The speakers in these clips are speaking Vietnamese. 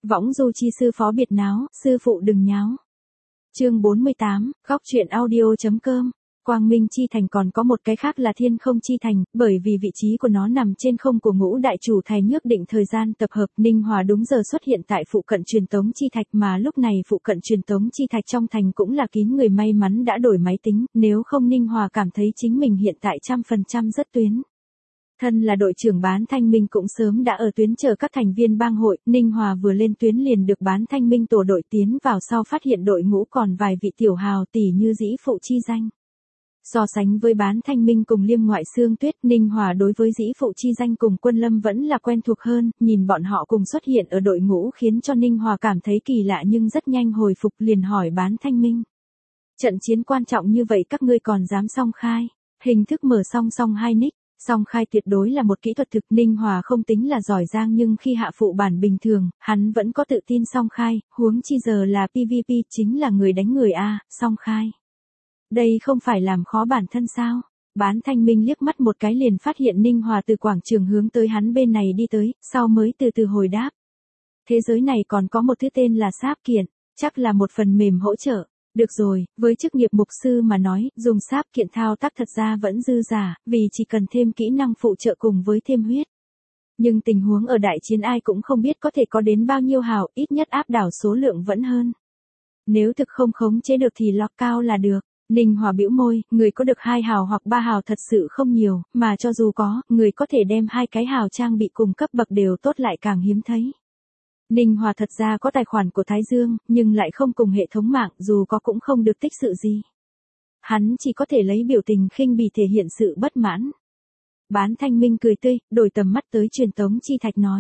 Võng du chi sư phó biệt náo, sư phụ đừng nháo. Chương 48, góc truyện audio.com. Quang Minh Chi Thành còn có một cái khác là Thiên Không Chi Thành, bởi vì vị trí của nó nằm trên không của Ngũ Đại Chủ Thai nhước định thời gian tập hợp. Ninh Hòa đúng giờ xuất hiện tại phụ cận truyền tống chi thạch, mà lúc này phụ cận truyền tống chi thạch trong thành cũng là kín người, may mắn đã đổi máy tính, nếu không Ninh Hòa cảm thấy chính mình hiện tại 100% rất tuyến. Thân là đội trưởng Bán Thanh Minh cũng sớm đã ở tuyến chờ các thành viên bang hội, Ninh Hòa vừa lên tuyến liền được Bán Thanh Minh tổ đội tiến vào, sau phát hiện đội ngũ còn vài vị tiểu hào tỷ như dĩ phụ chi danh. So sánh với Bán Thanh Minh cùng Liêm Ngoại Xương Tuyết, Ninh Hòa đối với dĩ phụ chi danh cùng Quân Lâm vẫn là quen thuộc hơn, nhìn bọn họ cùng xuất hiện ở đội ngũ khiến cho Ninh Hòa cảm thấy kỳ lạ nhưng rất nhanh hồi phục, liền hỏi Bán Thanh Minh. Trận chiến quan trọng như vậy các ngươi còn dám song khai, hình thức mở song song hai nick. Song khai tuyệt đối là một kỹ thuật thực. Ninh Hòa không tính là giỏi giang nhưng khi hạ phụ bản bình thường, hắn vẫn có tự tin song khai, huống chi giờ là PVP chính là người đánh người a, song khai. Đây không phải làm khó bản thân sao? Bán Thanh Minh liếc mắt một cái liền phát hiện Ninh Hòa từ quảng trường hướng tới hắn bên này đi tới, sau mới từ từ hồi đáp. Thế giới này còn có một thứ tên là sáp kiện, chắc là một phần mềm hỗ trợ. Được rồi, với chức nghiệp mục sư mà nói, dùng sáp kiện thao tác thật ra vẫn dư giả, vì chỉ cần thêm kỹ năng phụ trợ cùng với thêm huyết. Nhưng tình huống ở đại chiến ai cũng không biết có thể có đến bao nhiêu hào, ít nhất áp đảo số lượng vẫn hơn. Nếu thực không khống chế được thì lock cao là được. Ninh Hòa bĩu môi, người có được 2 hào hoặc 3 hào thật sự không nhiều, mà cho dù có, người có thể đem 2 cái hào trang bị cùng cấp bậc đều tốt lại càng hiếm thấy. Ninh Hòa thật ra có tài khoản của Thái Dương, nhưng lại không cùng hệ thống mạng, dù có cũng không được tích sự gì. Hắn chỉ có thể lấy biểu tình khinh bỉ thể hiện sự bất mãn. Bán Thanh Minh cười tươi, đổi tầm mắt tới truyền tống chi thạch nói.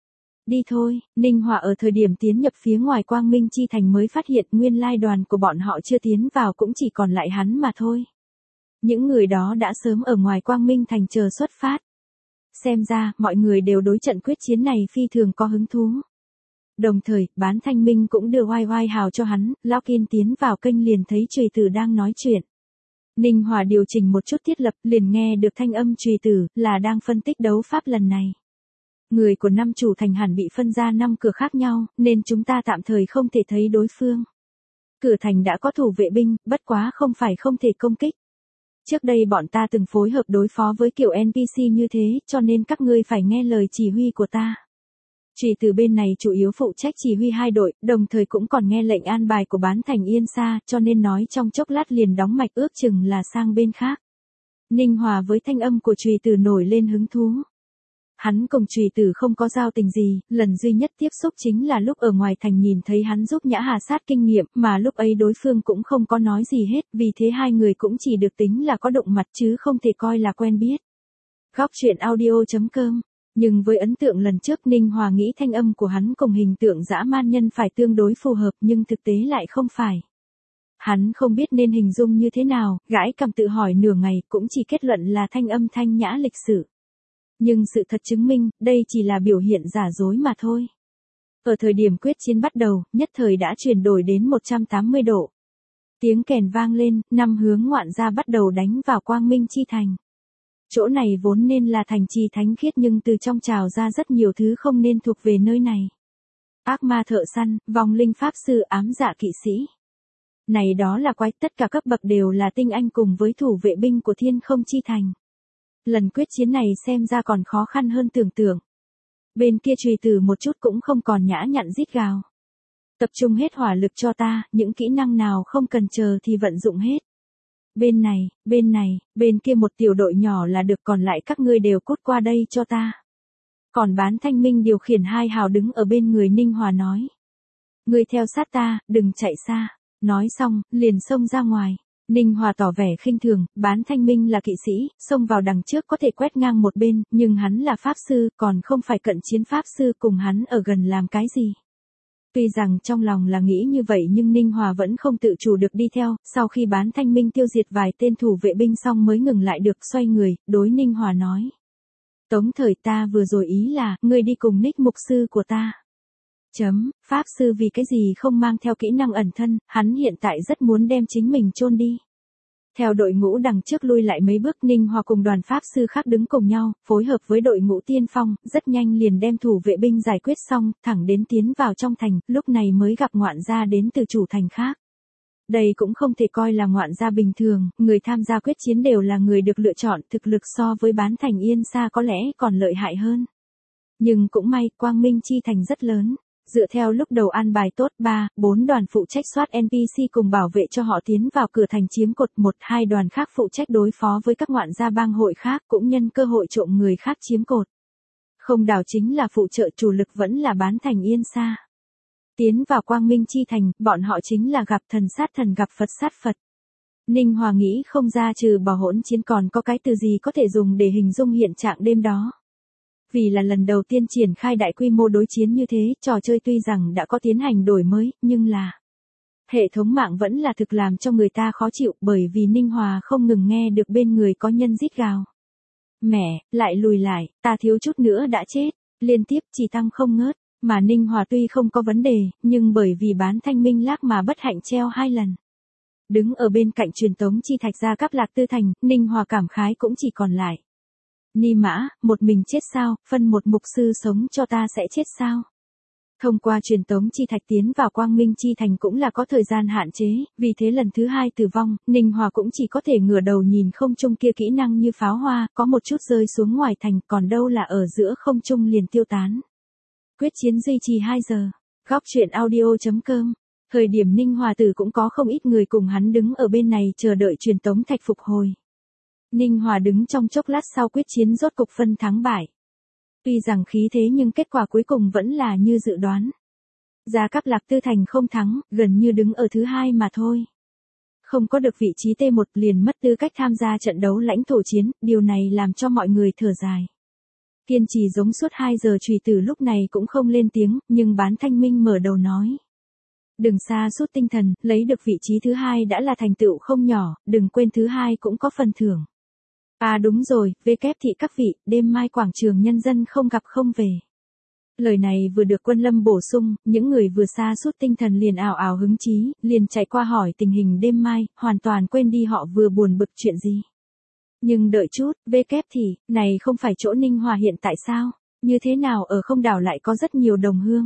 Đi thôi. Ninh Hòa ở thời điểm tiến nhập phía ngoài Quang Minh Chi Thành mới phát hiện nguyên lai đoàn của bọn họ chưa tiến vào, cũng chỉ còn lại hắn mà thôi. Những người đó đã sớm ở ngoài Quang Minh Thành chờ xuất phát. Xem ra, mọi người đều đối trận quyết chiến này phi thường có hứng thú. Đồng thời, Bán Thanh Minh cũng đưa oai oai hào cho hắn, Lão Kiên tiến vào kênh liền thấy Trùy Tử đang nói chuyện. Ninh Hòa điều chỉnh một chút thiết lập, liền nghe được thanh âm Trùy Tử, là đang phân tích đấu pháp lần này. Người của 5 chủ thành hẳn bị phân ra 5 cửa khác nhau, nên chúng ta tạm thời không thể thấy đối phương. Cửa thành đã có thủ vệ binh, bất quá không phải không thể công kích. Trước đây bọn ta từng phối hợp đối phó với kiểu NPC như thế, cho nên các ngươi phải nghe lời chỉ huy của ta. Trùy Tử bên này chủ yếu phụ trách chỉ huy 2 đội, đồng thời cũng còn nghe lệnh an bài của Bán Thành Yên Sa, cho nên nói trong chốc lát liền đóng mạch, ước chừng là sang bên khác. Ninh Hòa với thanh âm của Trùy Tử nổi lên hứng thú. Hắn cùng Trùy Tử không có giao tình gì, lần duy nhất tiếp xúc chính là lúc ở ngoài thành nhìn thấy hắn giúp Nhã Hà sát kinh nghiệm, mà lúc ấy đối phương cũng không có nói gì hết, vì thế hai người cũng chỉ được tính là có động mặt chứ không thể coi là quen biết. Góc truyện audio.com. Nhưng với ấn tượng lần trước Ninh Hòa nghĩ thanh âm của hắn cùng hình tượng dã man nhân phải tương đối phù hợp, nhưng thực tế lại không phải. Hắn không biết nên hình dung như thế nào, gãi cằm tự hỏi nửa ngày, cũng chỉ kết luận là thanh âm thanh nhã lịch sự. Nhưng sự thật chứng minh, đây chỉ là biểu hiện giả dối mà thôi. Ở thời điểm quyết chiến bắt đầu, nhất thời đã chuyển đổi đến 180 độ. Tiếng kèn vang lên, 5 hướng ngoạn gia bắt đầu đánh vào Quang Minh Chi Thành. Chỗ này vốn nên là thành trì thánh khiết nhưng từ trong trào ra rất nhiều thứ không nên thuộc về nơi này. Ác ma thợ săn, vong linh pháp sư, ám dạ kỵ sĩ. Này đó là quái, tất cả cấp bậc đều là tinh anh cùng với thủ vệ binh của Thiên Không Chi Thành. Lần quyết chiến này xem ra còn khó khăn hơn tưởng tượng. Bên kia Trùy Tử một chút cũng không còn nhã nhặn rít gào. Tập trung hết hỏa lực cho ta, những kỹ năng nào không cần chờ thì vận dụng hết. Bên này, bên kia một tiểu đội nhỏ là được, còn lại các ngươi đều cút qua đây cho ta. Còn Bán Thanh Minh điều khiển 2 hào đứng ở bên người Ninh Hòa nói. Ngươi theo sát ta, đừng chạy xa. Nói xong, liền xông ra ngoài. Ninh Hòa tỏ vẻ khinh thường, Bán Thanh Minh là kỵ sĩ, xông vào đằng trước có thể quét ngang một bên, nhưng hắn là pháp sư, còn không phải cận chiến pháp sư, cùng hắn ở gần làm cái gì. Tuy rằng trong lòng là nghĩ như vậy nhưng Ninh Hòa vẫn không tự chủ được đi theo, sau khi Bán Thanh Minh tiêu diệt vài tên thủ vệ binh xong mới ngừng lại được, xoay người, đối Ninh Hòa nói. Tống Thời, ta vừa rồi ý là, ngươi đi cùng Nick mục sư của ta. Pháp sư vì cái gì không mang theo kỹ năng ẩn thân, hắn hiện tại rất muốn đem chính mình chôn đi. Theo đội ngũ đằng trước lui lại mấy bước, Ninh Hòa cùng đoàn pháp sư khác đứng cùng nhau, phối hợp với đội ngũ tiên phong, rất nhanh liền đem thủ vệ binh giải quyết xong, thẳng đến tiến vào trong thành, lúc này mới gặp ngoạn gia đến từ chủ thành khác. Đây cũng không thể coi là ngoạn gia bình thường, người tham gia quyết chiến đều là người được lựa chọn, thực lực so với bán thành Yên Sa có lẽ còn lợi hại hơn. Nhưng cũng may, Quang Minh Chi thành rất lớn. Dựa theo lúc đầu an bài tốt, 3-4 đoàn phụ trách soát NPC cùng bảo vệ cho họ tiến vào cửa thành chiếm cột, 1-2 đoàn khác phụ trách đối phó với các ngoạn gia bang hội khác, cũng nhân cơ hội trộm người khác chiếm cột. Không đảo chính là phụ trợ, chủ lực vẫn là bán thành Yên Sa. Tiến vào Quang Minh Chi thành, bọn họ chính là gặp thần sát thần gặp Phật sát Phật. Ninh Hòa nghĩ không ra trừ bỏ hỗn chiến còn có cái từ gì có thể dùng để hình dung hiện trạng đêm đó. Vì là lần đầu tiên triển khai đại quy mô đối chiến như thế, trò chơi tuy rằng đã có tiến hành đổi mới, nhưng là hệ thống mạng vẫn là thực làm cho người ta khó chịu, bởi vì Ninh Hòa không ngừng nghe được bên người có nhân rít gào. Mẹ, lại lùi lại, ta thiếu chút nữa đã chết, liên tiếp chỉ tăng không ngớt, mà Ninh Hòa tuy không có vấn đề, nhưng bởi vì bán thanh minh lác mà bất hạnh treo 2 lần. Đứng ở bên cạnh truyền tống chi thạch ra Cáp Lạc Tư Thành, Ninh Hòa cảm khái cũng chỉ còn lại. Ni Mã, một mình chết sao, phân một mục sư sống cho ta sẽ chết sao? Thông qua truyền tống chi thạch tiến vào Quang Minh Chi thành cũng là có thời gian hạn chế, vì thế lần thứ 2 tử vong, Ninh Hòa cũng chỉ có thể ngửa đầu nhìn không trung kia, kỹ năng như pháo hoa, có một chút rơi xuống ngoài thành, còn đâu là ở giữa không trung liền tiêu tán. Quyết chiến duy trì 2 giờ. Góc truyện audio.com. Thời điểm Ninh Hòa tử cũng có không ít người cùng hắn đứng ở bên này chờ đợi truyền tống thạch phục hồi. Ninh Hòa đứng trong chốc lát sau quyết chiến rốt cục phân thắng bại. Tuy rằng khí thế nhưng kết quả cuối cùng vẫn là như dự đoán. Gia Cáp Lạc Tư Thành không thắng, gần như đứng ở thứ 2 mà thôi. Không có được vị trí T1 liền mất tư cách tham gia trận đấu lãnh thổ chiến, điều này làm cho mọi người thở dài. Kiên trì giống suốt 2 giờ chùy tử lúc này cũng không lên tiếng, nhưng bán thanh minh mở đầu nói. Đừng sa sút tinh thần, lấy được vị trí thứ 2 đã là thành tựu không nhỏ, đừng quên thứ 2 cũng có phần thưởng. À đúng rồi, kép thị các vị, đêm mai quảng trường nhân dân không gặp không về. Lời này vừa được Quân Lâm bổ sung, những người vừa sa sút tinh thần liền ào ào hứng chí, liền chạy qua hỏi tình hình đêm mai, hoàn toàn quên đi họ vừa buồn bực chuyện gì. Nhưng đợi chút, kép thị, này không phải chỗ Ninh Hòa hiện tại sao? Như thế nào ở không đảo lại có rất nhiều đồng hương?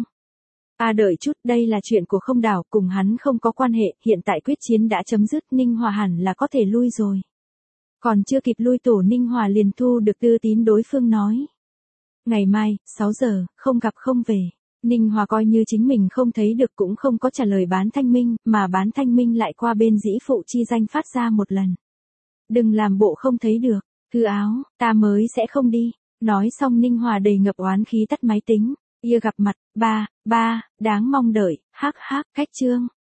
À đợi chút, đây là chuyện của không đảo, cùng hắn không có quan hệ, hiện tại quyết chiến đã chấm dứt, Ninh Hòa hẳn là có thể lui rồi. Còn chưa kịp lui tổ Ninh Hòa liền thu được tư tín đối phương nói. Ngày mai, 6 giờ, không gặp không về. Ninh Hòa coi như chính mình không thấy được cũng không có trả lời bán thanh minh, mà bán thanh minh lại qua bên dĩ phụ chi danh phát ra một lần. Đừng làm bộ không thấy được, thư áo, ta mới sẽ không đi. Nói xong Ninh Hòa đầy ngập oán khí tắt máy tính. Ia gặp mặt, ba, đáng mong đợi, khách chương.